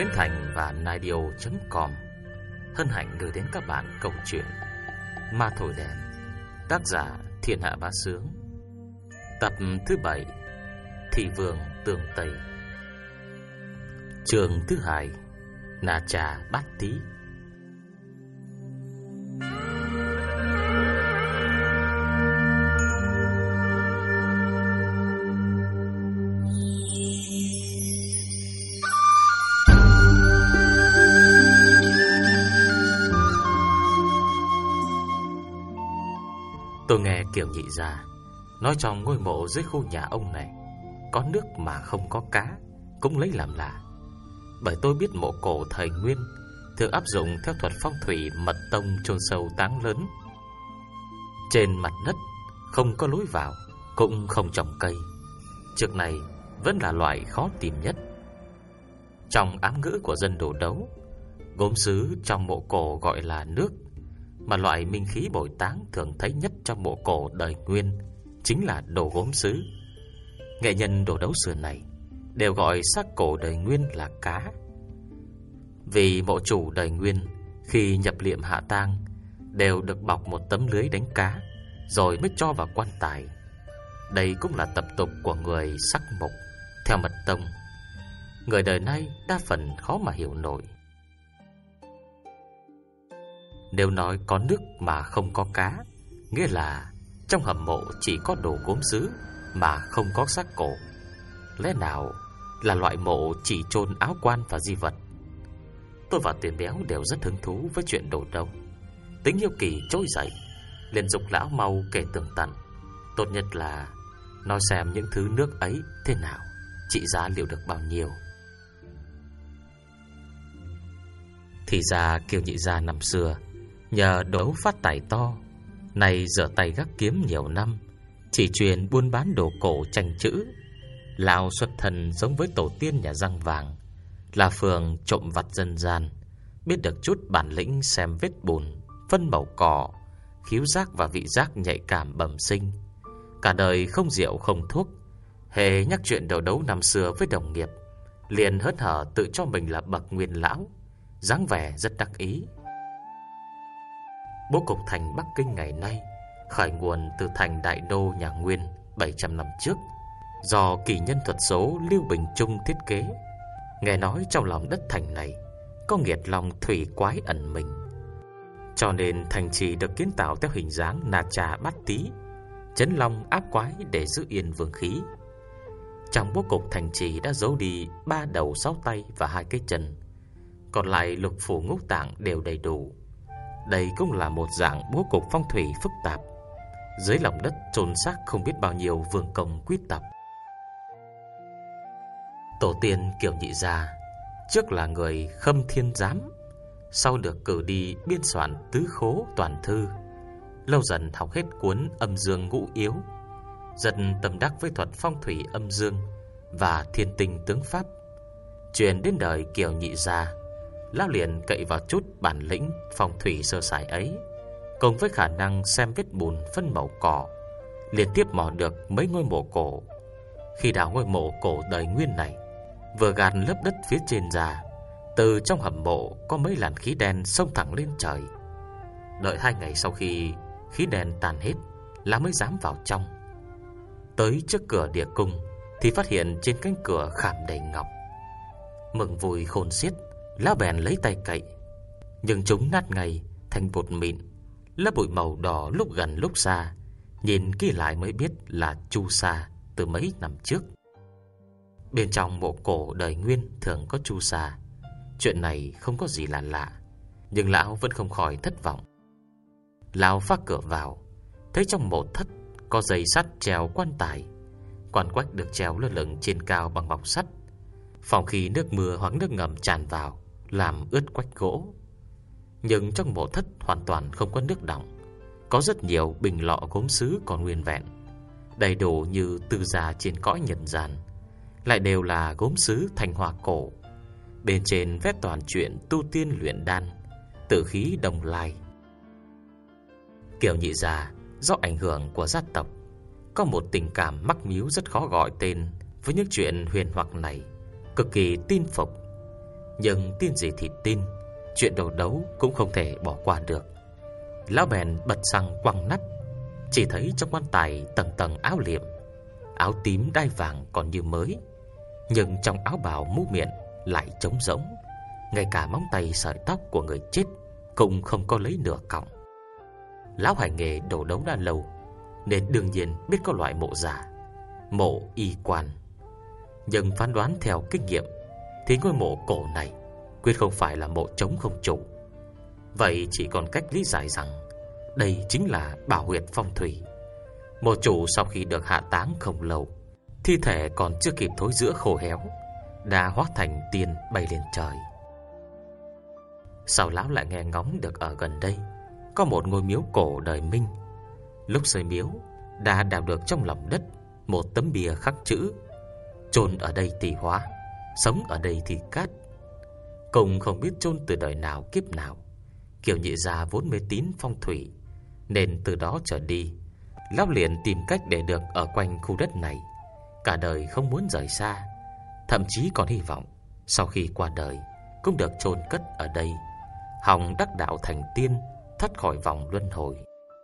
Bến Thành và Naidio.com hân hạnh gửi đến các bạn câu chuyện Ma Thổi Đèn, tác giả Thiên Hạ Bá Sướng, tập thứ 7, Thị Vương Tường Tây, chương thứ 2, Na Cha Bát Tí. Tôi nghe Kiều Nhị Gia nói trong ngôi mộ dưới khu nhà ông này có nước mà không có cá, cũng lấy làm lạ. Bởi tôi biết mộ cổ thời Nguyên thường áp dụng theo thuật phong thủy mật tông chôn sâu táng lớn. Trên mặt đất không có lối vào, cũng không trồng cây. Trước này vẫn là loại khó tìm nhất. Trong ám ngữ của dân Đồ Đấu, gốm sứ trong mộ cổ gọi là nước, mà loại minh khí bồi táng thường thấy nhất trong mộ cổ đời Nguyên chính là đồ gốm sứ. Nghệ nhân Đồ Đấu xưa này đều gọi xác cổ đời Nguyên là cá. Vì mộ chủ đời Nguyên khi nhập liệm hạ tang đều được bọc một tấm lưới đánh cá, rồi mới cho vào quan tài. Đây cũng là tập tục của người sắc mộc theo mật tông. Người đời nay đa phần khó mà hiểu nổi. Nếu nói có nước mà không có cá, nghĩa là trong hầm mộ chỉ có đồ gốm sứ mà không có xác cổ. Lẽ nào là loại mộ chỉ chôn áo quan và di vật? Tôi và Tiền Béo đều rất hứng thú với chuyện Đồ Đấu. Tính hiếu kỳ trỗi dậy, liền dục lão mau kể tường tận. Tốt nhất là nói xem những thứ nước ấy thế nào, trị giá liệu được bao nhiêu. Thì ra Kiều Nhị Gia năm xưa nhờ đấu phát tài to, nay giở tay gác kiếm nhiều năm, chỉ truyền buôn bán đồ cổ tranh chữ. Lão xuất thân giống với tổ tiên nhà răng vàng, là phường trộm vặt dân gian, biết được chút bản lĩnh xem vết bùn, phân màu cỏ, khiếu giác và vị giác nhạy cảm bẩm sinh. Cả đời không rượu không thuốc, hễ nhắc chuyện Đồ Đấu năm xưa với đồng nghiệp, liền hớn hở tự cho mình là bậc nguyên lão, dáng vẻ rất đắc ý. Bố cục thành Bắc Kinh ngày nay khởi nguồn từ thành Đại Đô nhà Nguyên 700 năm trước, do kỳ nhân thuật số Lưu Bình Trung thiết kế. Nghe nói trong lòng đất thành này có nghiệt long thủy quái ẩn mình, cho nên thành trì được kiến tạo theo hình dáng Na Cha Bát Tí, trấn long áp quái để giữ yên vương khí. Trong bố cục thành trì đã giấu đi 3 đầu 6 tay và 2 cái chân, còn lại lục phủ ngũ tạng đều đầy đủ. Đây cũng là một dạng bố cục phong thủy phức tạp. Dưới lòng đất chôn xác không biết bao nhiêu vương công quý tộc. Tổ tiên Kiều Nhị Gia trước là người Khâm Thiên Giám, sau được cử đi biên soạn tứ khố toàn thư. Lâu dần học hết cuốn Âm Dương Ngũ Yếu, dần tâm đắc với thuật phong thủy âm dương và thiên tinh tướng pháp. Truyền đến đời Kiều Nhị Gia, lão liền cậy vào chút bản lĩnh phong thủy sơ sài ấy, cùng với khả năng xem vết bùn phân màu cỏ, liên tiếp mò được mấy ngôi mộ cổ. Khi đào ngôi mộ cổ đời Nguyên này, vừa gạt lớp đất phía trên ra, từ trong hầm mộ có mấy làn khí đen xông thẳng lên trời. Đợi 2 ngày sau khi khí đen tan hết, lão mới dám vào trong. Tới trước cửa địa cung thì phát hiện trên cánh cửa khảm đầy ngọc. Mừng vui khôn xiết, lão bèn lấy tay cậy, nhưng chúng nát ngay thành bột mịn, lớp bụi màu đỏ lúc gần lúc xa, nhìn kỹ lại mới biết là chu sa từ mấy năm trước. Bên trong mộ cổ đời Nguyên thường có chu sa. Chuyện này không có gì là lạ, nhưng lão vẫn không khỏi thất vọng. Lão phá cửa vào, thấy trong mộ thất có dây sắt treo quan tài, quan quách được treo lơ lửng trên cao bằng bọc sắt, phòng khi nước mưa hoặc nước ngầm tràn vào làm ướt quách gỗ. Nhưng trong mộ thất hoàn toàn không có nước đọng, có rất nhiều bình lọ gốm sứ còn nguyên vẹn, đầy đủ như tư gia trên cõi nhân gian, lại đều là gốm sứ Thanh Hoa cổ. Bên trên vét toàn chuyện tu tiên luyện đan, tử khí đồng lai. Kiều Nhị Gia do ảnh hưởng của gia tộc, có một tình cảm mắc míu rất khó gọi tên với những chuyện huyền hoặc này, cực kỳ tin phục. Nhưng tin gì thì tin, chuyện đầu đấu cũng không thể bỏ qua được. Lão bèn bật xăng quăng nắp. Chỉ thấy trong quan tài tầng tầng áo liệm, áo tím đai vàng còn như mới, nhưng trong áo bào mũ miệng lại trống rỗng. Ngay cả móng tay sợi tóc của người chết cũng không có lấy nửa cọng. Lão hành nghề đổ đấu đã lâu, nên đương nhiên biết có loại mộ giả, mộ y quan. Nhưng phán đoán theo kinh nghiệm thì ngôi mộ cổ này quyết không phải là mộ trống không chủ. Vậy chỉ còn cách lý giải rằng đây chính là bảo huyệt phong thủy. Mộ chủ sau khi được hạ táng không lâu, thi thể còn chưa kịp thối rữa khô héo đã hóa thành tiên bay lên trời. Sau lão lại nghe ngóng được ở gần đây có một ngôi miếu cổ đời Minh. Lúc xây miếu đã đào được trong lòng đất một tấm bia khắc chữ: chôn ở đây thì hóa, sống ở đây thì cát. Cùng không biết chôn từ đời nào kiếp nào. Kiều Nhị Gia vốn mê tín phong thủy, nên từ đó trở đi lão liền tìm cách để được ở quanh khu đất này, cả đời không muốn rời xa. Thậm chí còn hy vọng sau khi qua đời cũng được chôn cất ở đây, hòng đắc đạo thành tiên, thoát khỏi vòng luân hồi.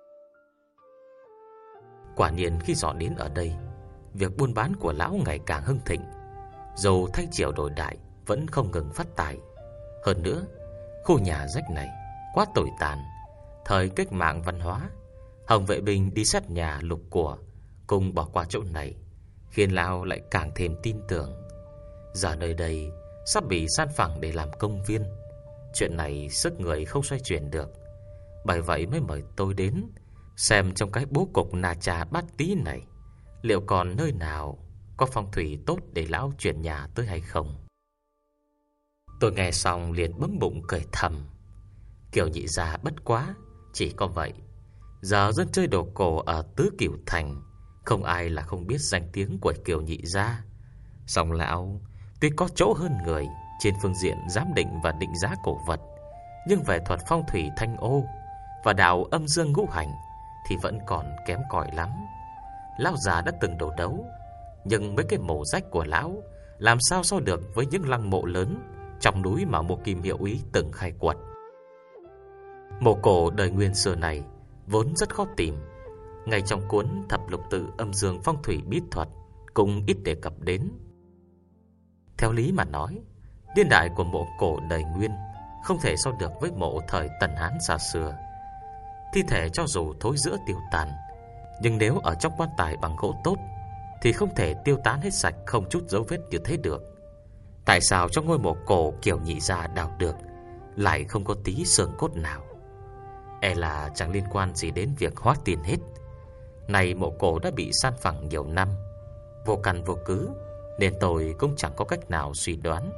Quả nhiên khi dọn đến ở đây, việc buôn bán của lão ngày càng hưng thịnh. Dầu thay triều đổi đại vẫn không ngừng phát tài. Hơn nữa, khu nhà rách này quá tồi tàn. Thời cách mạng văn hóa, Hồng vệ binh đi xét nhà lục của cùng bỏ qua chỗ này, khiến lão lại càng thêm tin tưởng. Giờ nơi đây sắp bị san phẳng để làm công viên. Chuyện này sức người không xoay chuyển được. Bởi vậy mới mời tôi đến xem trong cái bố cục nà trà bát tí này liệu còn nơi nào có phong thủy tốt để lão chuyển nhà tới hay không. Tôi nghe xong liền bấm bụng cười thầm. Kiều Nhị Gia bất quá chỉ có vậy. Giờ dân chơi đồ cổ ở Tứ Cửu Thành không ai là không biết danh tiếng của Kiều Nhị Gia. Song lão tuy có chỗ hơn người trên phương diện giám định và định giá cổ vật, nhưng về thuật phong thủy thanh ô và đạo âm dương ngũ hành thì vẫn còn kém cỏi lắm. Lão già đã từng đổ đấu, nhưng mấy cái mộ rách của lão làm sao so được với những lăng mộ lớn trong núi mà Mộ Kim Hiệu Úy từng khai quật. Mộ cổ đời Nguyên xưa này vốn rất khó tìm. Ngay trong cuốn Thập Lục Tự Âm Dương Phong Thủy Bí Thuật cũng ít đề cập đến. Theo lý mà nói, niên đại của mộ cổ đời Nguyên không thể so được với mộ thời Tần Hán xa xưa. Thi thể cho dù thối rữa tiêu tàn, nhưng nếu ở trong quan tài bằng gỗ tốt thì không thể tiêu tán hết sạch không chút dấu vết như thế được. Tại sao trong ngôi mộ cổ Kiều Nhị Gia đào được lại không có tí xương cốt nào? E là chẳng liên quan gì đến việc hóa tiền hết. Này mộ cổ đã bị san phẳng nhiều năm, vô căn vô cứ, nên tôi cũng chẳng có cách nào suy đoán.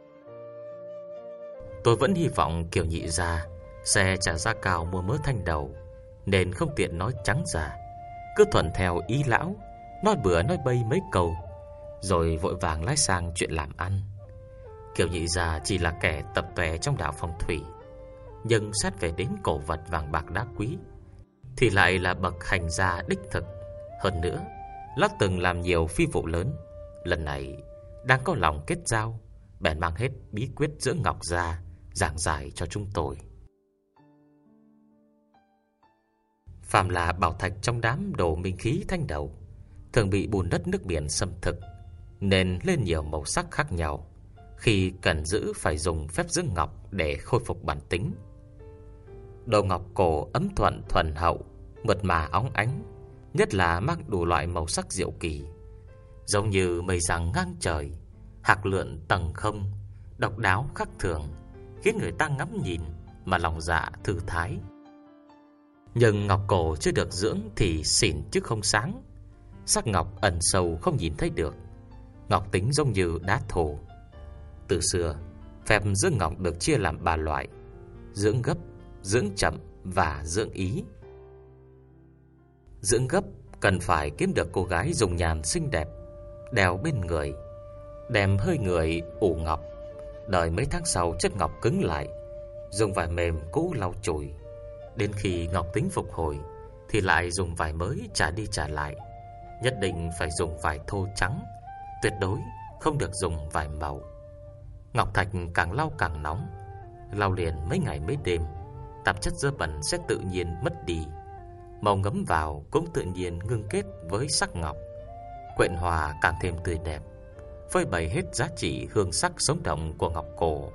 Tôi vẫn hy vọng Kiều Nhị Gia sẽ trả giá cao mua mớ thanh đầu, nên không tiện nói trắng ra, cứ thuận theo ý lão, nói bừa nói bây mấy câu, rồi vội vàng lái sang chuyện làm ăn. Kiều Nhị Gia chỉ là kẻ tập tòe trong đạo phong thủy, nhưng xét về đến cổ vật vàng bạc đá quý thì lại là bậc hành gia đích thực. Hơn nữa, lão từng làm nhiều phi vụ lớn, lần này đang có lòng kết giao, bèn mang hết bí quyết dưỡng ngọc ra giảng giải cho chúng tôi. Phàm là bảo thạch trong đám đồ minh khí thanh đầu thường bị bùn đất nước biển xâm thực, nên lên nhiều màu sắc khác nhau. Khi cần giữ phải dùng phép dưỡng ngọc để khôi phục bản tính. Đồ ngọc cổ ấm thuận thuần hậu, mượt mà óng ánh, nhất là mang đủ loại màu sắc diệu kỳ, giống như mây giăng ngang trời, hạc lượn tầng không, độc đáo khác thường, khiến người ta ngắm nhìn mà lòng dạ thư thái. Nhưng ngọc cổ chưa được dưỡng thì xỉn chứ không sáng. Sắc ngọc ẩn sâu không nhìn thấy được. Ngọc tính giống như đá thổ. Từ xưa, phép dưỡng ngọc được chia làm 3 loại: dưỡng gấp, dưỡng chậm và dưỡng ý. Dưỡng gấp cần phải kiếm được cô gái dùng nhàn xinh đẹp, đeo bên người, đem hơi người ủ ngọc, đợi mấy tháng sau chất ngọc cứng lại, dùng vải mềm cũ lau chùi. Đến khi ngọc tính phục hồi thì lại dùng vải mới trả đi trả lại. Nhất định phải dùng vải thô trắng, tuyệt đối không được dùng vải màu. Ngọc thạch càng lau càng nóng, lau liền mấy ngày mấy đêm, tạp chất dơ bẩn sẽ tự nhiên mất đi, màu ngấm vào cũng tự nhiên ngưng kết với sắc ngọc, quyện hòa càng thêm tươi đẹp, phơi bày hết giá trị hương sắc sống động của ngọc cổ.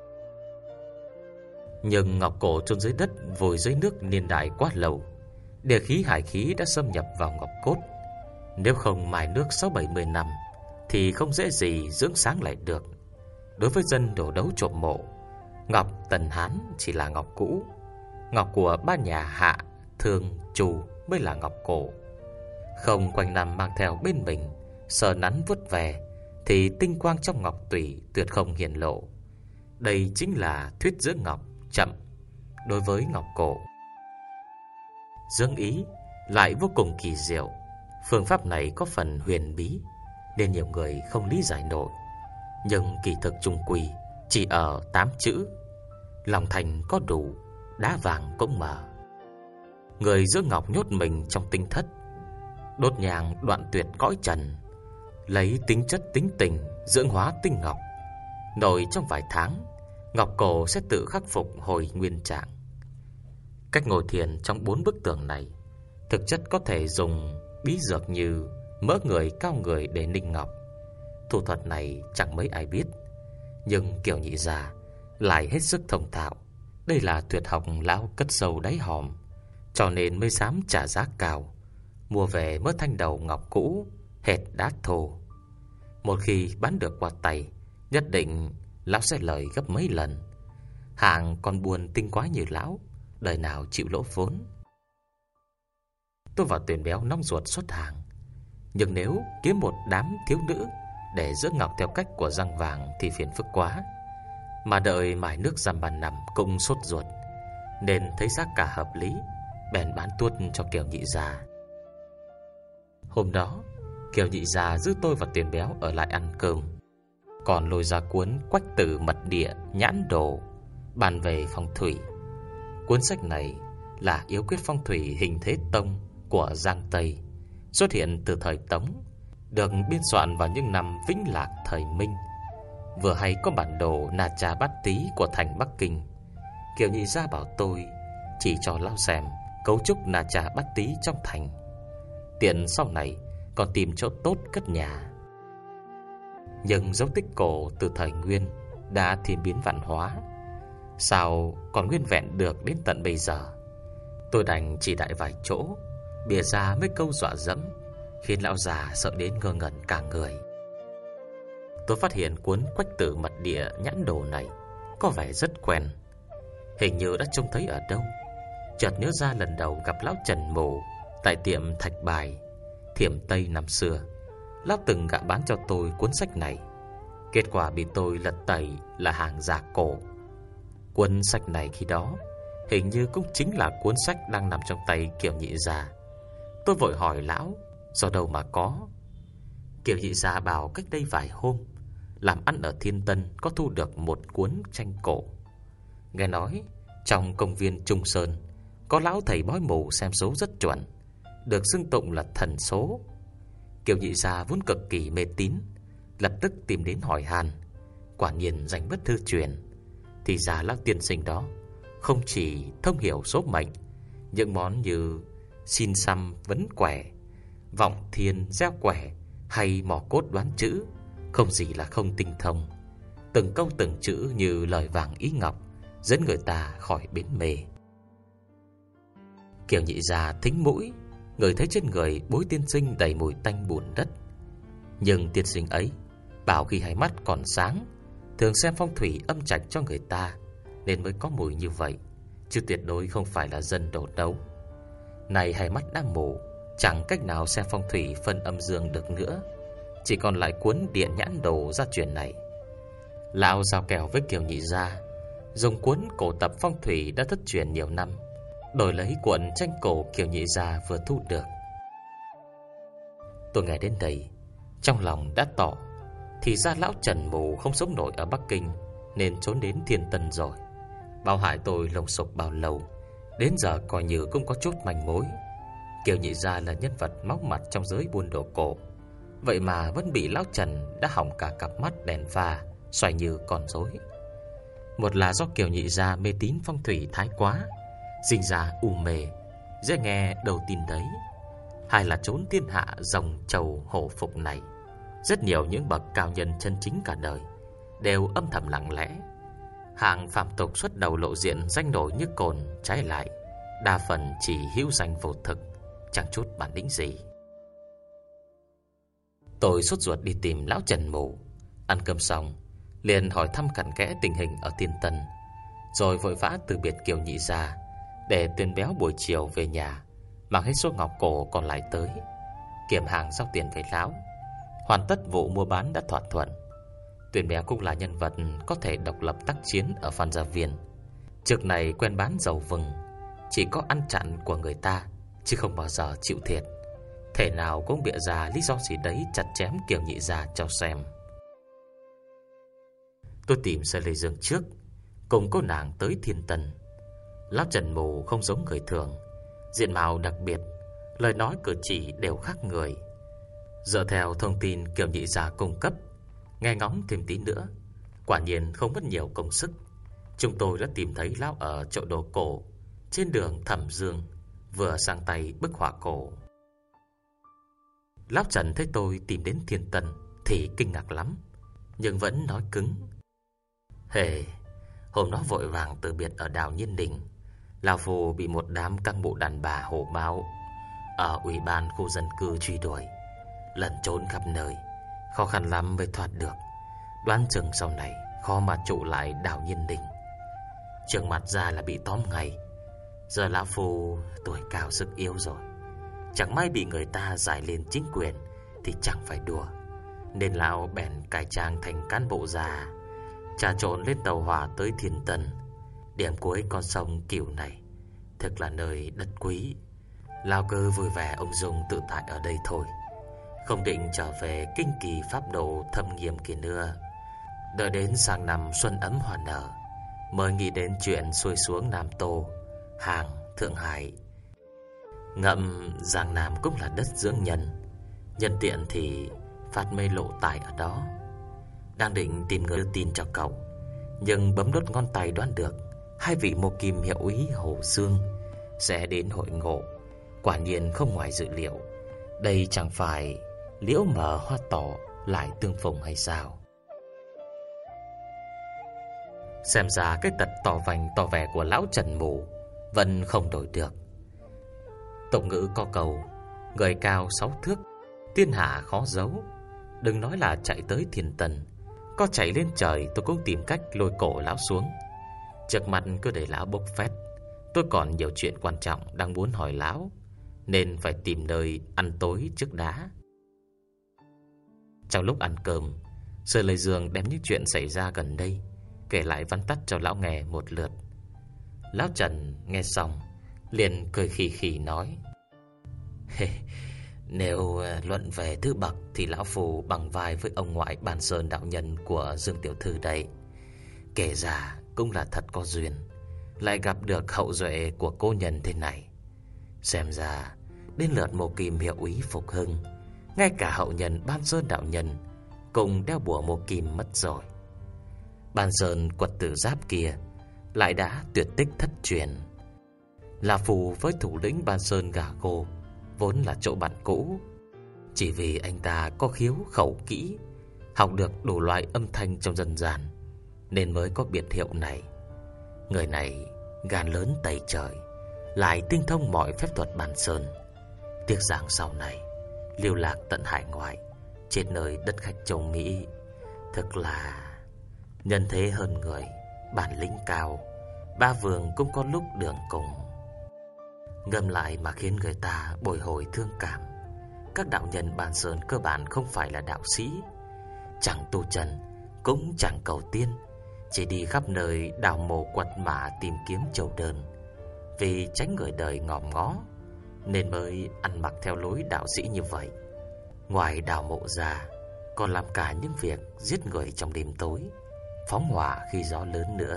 Nhưng ngọc cổ chôn dưới đất, vùi dưới nước niên đại quá lâu, địa khí hải khí đã xâm nhập vào ngọc cốt. Nếu không mài nước 6-70 năm thì không dễ gì dưỡng sáng lại được. Đối với dân đổ đấu trộm mộ, ngọc Tần Hán chỉ là ngọc cũ, ngọc của ba nhà Hạ, Thương, Chu mới là ngọc cổ. Không quanh năm mang theo bên mình, sờ nắn vuốt về, thì tinh quang trong ngọc tủy tuyệt không hiển lộ. Đây chính là thuyết dưỡng ngọc chậm đối với ngọc cổ. Dưỡng ý lại vô cùng kỳ diệu. Phương pháp này có phần huyền bí nên nhiều người không lý giải nổi, nhưng kỳ thực chung quy chỉ ở 8 chữ: lòng thành có đủ, đá vàng cũng mở. Người dưỡng ngọc nhốt mình trong tinh thất, đốt nhang đoạn tuyệt cõi trần, lấy tính chất tính tình dưỡng hóa tinh ngọc. Nội trong vài tháng, ngọc cổ sẽ tự khắc phục hồi nguyên trạng. Cách ngồi thiền trong 4 bức tường này thực chất có thể dùng bí dược như mỡ người cao người để ninh ngọc. Thủ thuật này chẳng mấy ai biết, nhưng Kiều Nhị Gia lại hết sức thông thạo. Đây là tuyệt học lão cất sâu đáy hòm, cho nên mới dám trả giá cao mua về mớ thanh đầu ngọc cũ hệt đá thô. Một khi bán được qua tay, nhất định lão sẽ lời gấp mấy lần. Hạng còn buồn tinh quái như lão, đời nào chịu lỗ vốn. Tôi và Tuyền Béo nóng ruột xuất hàng, nhưng nếu kiếm một đám thiếu nữ để dưỡng ngọc theo cách của răng vàng thì phiền phức quá. Mà đợi mài nước dăm ba năm cũng sốt ruột, nên thấy giá cả hợp lý, bèn bán tuốt cho Kiều Nhị Gia. Hôm đó, Kiều Nhị Gia giữ tôi và Tuyền Béo ở lại ăn cơm, còn lôi ra cuốn Quách Tử Mật Địa Nhãn Đồ bàn về phong thủy. Cuốn sách này là yếu quyết phong thủy hình thế tông của Giang Tây, xuất hiện từ thời Tống, được biên soạn vào những năm Vĩnh Lạc thời Minh. Vừa hay có bản đồ Na Cha Bát Tý của thành Bắc Kinh. Kiều Nhị Gia bảo tôi chỉ cho lão xem cấu trúc Na Cha Bát Tý trong thành, tiện sau này còn tìm chỗ tốt cất nhà. Nhưng dấu tích cổ từ thời Nguyên đã thiên biến vạn hóa, sao còn nguyên vẹn được đến tận bây giờ? Tôi đành chỉ đại vài chỗ, bịa ra mấy câu dọa dẫm, khiến lão già sợ đến ngơ ngẩn cả người. Tôi phát hiện cuốn Quách Tử Mật Địa Nhãn Đồ này có vẻ rất quen, hình như đã trông thấy ở đâu. Chợt nhớ ra lần đầu gặp lão Trần Mù tại tiệm Thạch Bài, Thiểm Tây năm xưa, lão từng gạ bán cho tôi cuốn sách này. Kết quả bị tôi lật tẩy là hàng giả cổ. Cuốn sách này khi đó hình như cũng chính là cuốn sách đang nằm trong tay Kiều Nhị Gia. Tôi vội hỏi lão do đâu mà có. Kiều Nhị Gia bảo cách đây vài hôm làm ăn ở Thiên Tân có thu được một cuốn tranh cổ. Nghe nói trong công viên Trung Sơn có lão thầy bói mù xem số rất chuẩn, được xưng tụng là thần số. Kiều Nhị Gia vốn cực kỳ mê tín, lập tức tìm đến hỏi han. Quả nhiên danh bất hư truyền. Thì ra lão tiên sinh đó không chỉ thông hiểu số mệnh, những món như xin xăm vấn quẻ, vọng thiên gieo quẻ hay mò cốt đoán chữ, không gì là không tinh thông. Từng câu từng chữ như lời vàng ý ngọc, dẫn người ta khỏi bến mê. Kiều Nhị Gia thính mũi, người thấy trên người bối tiên sinh đầy mùi tanh bùn đất. Nhưng tiên sinh ấy bảo khi hai mắt còn sáng, thường xem phong thủy âm trạch cho người ta, nên mới có mùi như vậy, chứ tuyệt đối không phải là dân đổ đấu. Này hai mắt đã mù, chẳng cách nào xem phong thủy phân âm dương được nữa, chỉ còn lại cuốn Địa Nhãn Đồ gia truyền này. Lão giao kèo với Kiều Nhị Gia, dùng cuốn cổ tập phong thủy đã thất truyền nhiều năm, đổi lấy cuộn tranh cổ Kiều Nhị Gia vừa thu được. Tôi nghe đến đây, trong lòng đã tỏ, thì ra lão Trần Mù không sống nổi ở Bắc Kinh, nên trốn đến Thiên Tân rồi. Bao hại tôi lồng sục bao lâu, đến giờ coi như cũng có chút manh mối. Kiều Nhị Gia là nhân vật máu mặt trong giới buôn đồ cổ, vậy mà vẫn bị lão Trần đã hỏng cả cặp mắt đèn pha xoay như con rối. Một là do Kiều Nhị gia mê tín phong thủy thái quá, sinh ra u mê, dễ nghe đầu tin đấy. Hai là trốn thiên hạ dòng trầu hổ phục này, rất nhiều những bậc cao nhân chân chính cả đời đều âm thầm lặng lẽ. Hạng phàm tục xuất đầu lộ diện danh nổi như cồn, trái lại đa phần chỉ hữu danh vô thực, chẳng chút bản lĩnh gì. Tôi sốt ruột đi tìm lão Trần Mù. Ăn cơm xong liền hỏi thăm cặn kẽ tình hình ở Thiên Tân, rồi vội vã từ biệt Kiều Nhị gia để Tuyền Béo buổi chiều về nhà mang hết số ngọc cổ còn lại tới, kiểm hàng giao tiền với lão. Hoàn tất vụ mua bán đã thỏa thuận. Tuyền Béo cũng là nhân vật có thể độc lập tác chiến ở Phan Gia Viên. Trước này quen bán dầu vừng, chỉ có ăn chặn của người ta chứ không bao giờ chịu thiệt. Thể nào cũng bịa ra lý do gì đấy chặt chém Kiều Nhị gia cho xem. Tôi tìm Sơ Lê Dương trước, cùng cô nàng tới Thiên Tân. Lão Trần Mù không giống người thường, diện mạo đặc biệt, lời nói cử chỉ đều khác người. Dựa theo thông tin Kiều Nhị gia cung cấp, nghe ngóng thêm tí nữa, quả nhiên không mất nhiều công sức. Chúng tôi đã tìm thấy lão ở chợ đồ cổ trên đường Thẩm Dương, vừa sang tay bức họa cổ. Lão Trần thấy tôi tìm đến Thiên Tân thì kinh ngạc lắm, nhưng vẫn nói cứng: Hề, hôm đó vội vàng từ biệt ở đảo Nhiên Đình, lão phu bị một đám căng bộ đàn bà hổ báo ở ủy ban khu dân cư truy đuổi, lẩn trốn khắp nơi, khó khăn lắm mới thoát được. Đoán chừng sau này khó mà trụ lại đảo Nhiên Đình. Trương mặt ra là bị tóm ngay. Giờ lão phu tuổi cao sức yếu rồi, chẳng may bị người ta giải lên chính quyền thì chẳng phải đùa, nên lão bèn cải trang thành cán bộ già, trà trộn lên tàu hỏa tới Thiên Tân. Điểm cuối con sông Cửu này thực là nơi đất quý. Lão cứ vui vẻ ung dung tự tại ở đây thôi, không định trở về kinh kỳ pháp độ thâm nghiêm kia nữa. Đợi đến sang năm xuân ấm hoa nở mới nghĩ đến chuyện xuôi xuống Nam Tô, hàng Thượng Hải. Ngậm Giang Nam cũng là đất dưỡng nhân, nhân tiện thì phát mê lộ tài ở đó. Đang định tìm người đưa tin cho cậu, nhưng bấm đốt ngón tay đoán được hai vị mô kim hiệu úy Hồ Dương sẽ đến hội ngộ. Quả nhiên không ngoài dự liệu. Đây chẳng phải liễu mở hoa tỏ lại tương phùng hay sao? Xem ra cái tật tỏ vành tỏ vẻ của lão Trần Mù vẫn không đổi được. Tục ngữ có câu: người cao 6 thước, thiên hạ khó giấu. Đừng nói là chạy tới Thiên Tân, có chạy lên trời tôi cũng tìm cách lôi cổ lão xuống. Trước mặt cứ để lão bốc phét, tôi còn nhiều chuyện quan trọng đang muốn hỏi lão, nên phải tìm nơi ăn tối trước đã. Trong lúc ăn cơm, Sơ Lê Dương đem những chuyện xảy ra gần đây kể lại vắn tắt cho lão nghe một lượt. Lão Trần nghe xong liền cười khì khì nói: Nếu luận về thứ bậc thì lão phù bằng vai với ông ngoại Bàn Sơn đạo nhân của Dương tiểu thư đây. Kể ra cũng là thật có duyên, lại gặp được hậu duệ của cô nhân thế này. Xem ra đến lượt Mộ Kim hiệu úy phục hưng, ngay cả hậu nhân Ban Sơn đạo nhân cùng đeo bùa Mộ Kim mất rồi. Ban Sơn quật tử giáp kia lại đã tuyệt tích thất truyền. Là phù với thủ lĩnh Ban Sơn Gà Gô vốn là chỗ bạn cũ, chỉ vì anh ta có khiếu khẩu kỹ, học được đủ loại âm thanh trong dân gian nên mới có biệt hiệu này. Người này gan lớn tày trời, lại tinh thông mọi phép thuật Ban Sơn. Tiếc rằng sau này lưu lạc tận hải ngoại, trên nơi đất khách châu Mỹ. Thực là nhân thế hơn người, bản lĩnh cao, ba vương cũng có lúc đường cùng. Ngâm lại mà khiến người ta bồi hồi thương cảm. Các đạo nhân Ban Sơn cơ bản không phải là đạo sĩ, chẳng tu trần, cũng chẳng cầu tiên, chỉ đi khắp nơi đào mộ quật mã tìm kiếm chầu đơn. Vì tránh người đời ngòm ngó nên mới ăn mặc theo lối đạo sĩ như vậy. Ngoài đào mộ ra, còn làm cả những việc giết người trong đêm tối, phóng hỏa khi gió lớn nữa.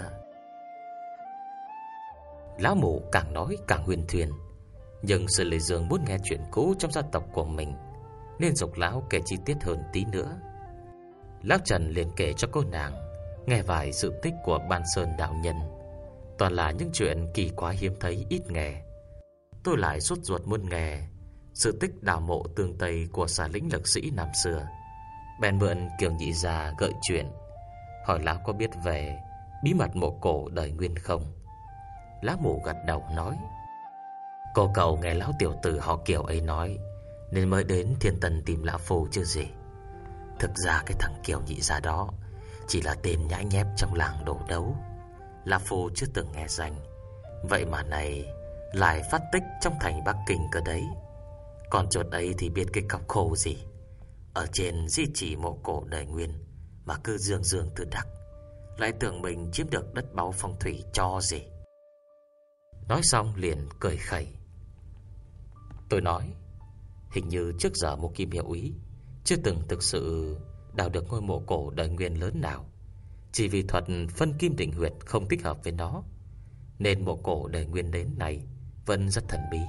Lão mụ càng nói càng huyền thuyền, nhưng Sư Lê Dương muốn nghe chuyện cũ trong gia tộc của mình, nên giục lão kể chi tiết hơn tí nữa. Lão Trần liền kể cho cô nàng nghe vài sự tích của Ban Sơn đạo nhân, toàn là những chuyện kỳ quá hiếm thấy ít nghe. Tôi lại sốt ruột muốn nghe sự tích đào mộ tương Tây của xà lĩnh lực sĩ năm xưa. Bèn mượn Kiều Nhị Gia gợi chuyện, hỏi lão có biết về bí mật mộ cổ đời Nguyên không. Lão mù gật đầu nói: Cô cậu nghe lão tiểu tử họ Kiều ấy nói nên mới đến Thiên Tân tìm lão phu chứ gì. Thực ra cái thằng Kiều Nhị Gia đó chỉ là tên nhãi nhép trong làng đổ đấu, lão phu chưa từng nghe danh. Vậy mà này lại phát tích trong thành Bắc Kinh cơ đấy. Còn chuột ấy thì biết cái cọc khô gì ở trên di chỉ mộ cổ đời Nguyên mà cứ dương dương tự đắc, lại tưởng mình chiếm được đất báu phong thủy cho gì. Nói xong liền cười khẩy. Tôi nói: hình như trước giờ Mộ Kim Hiệu Úy chưa từng thực sự đào được ngôi mộ cổ đời Nguyên lớn nào. Chỉ vì thuật phân kim định huyệt không thích hợp với nó, nên mộ cổ đời Nguyên đến này vẫn rất thần bí.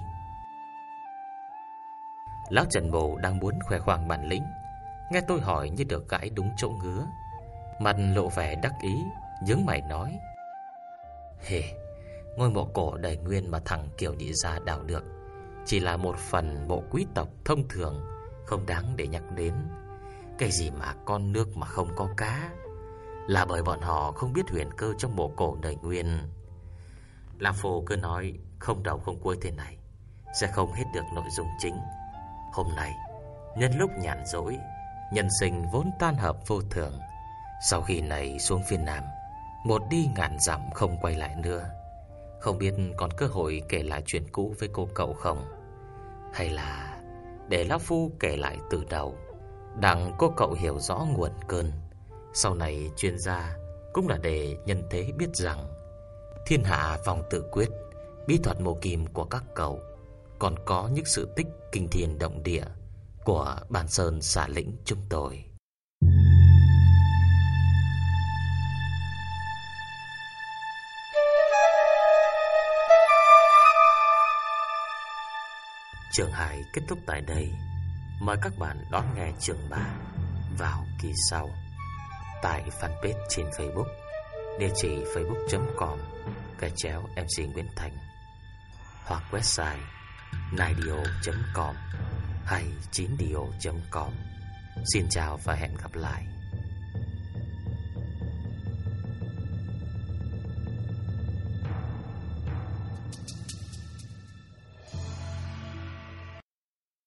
Lão Trần Bồ đang muốn khoe khoang bản lĩnh, nghe tôi hỏi như được gãi đúng chỗ ngứa, mặt lộ vẻ đắc ý, nhướng mày nói: Hề, ngôi mộ cổ đời Nguyên mà thằng Kiều Nhị Gia đào được chỉ là một phần mộ quý tộc thông thường, không đáng để nhắc đến. Cái gì mà con nước mà không có cá, là bởi bọn họ không biết huyền cơ trong mộ cổ đời Nguyên. Lam Phù cứ nói không đầu không cuối thế này sẽ không hết được nội dung chính. Hôm nay nhân lúc nhàn rỗi, nhân sinh vốn tan hợp vô thường, sau khi này xuống phía Nam, một đi ngàn dặm không quay lại nữa. Không biết còn cơ hội kể lại chuyện cũ với cô cậu không, hay là để lão phu kể lại từ đầu, đặng cô cậu hiểu rõ nguồn cơn. Sau này chuyên gia cũng là để nhân thế biết rằng thiên hạ vòng tự quyết, bí thuật mộ kim của các cậu còn có những sự tích kinh thiên động địa của Ban Sơn xà lĩnh chúng tôi. Chương 2 kết thúc tại đây. Mời các bạn đón nghe chương 3 vào kỳ sau tại fanpage trên Facebook, địa chỉ facebook.com/MC Nguyễn Thành, hoặc website naidio.com hay 9dio.com. Xin chào và hẹn gặp lại.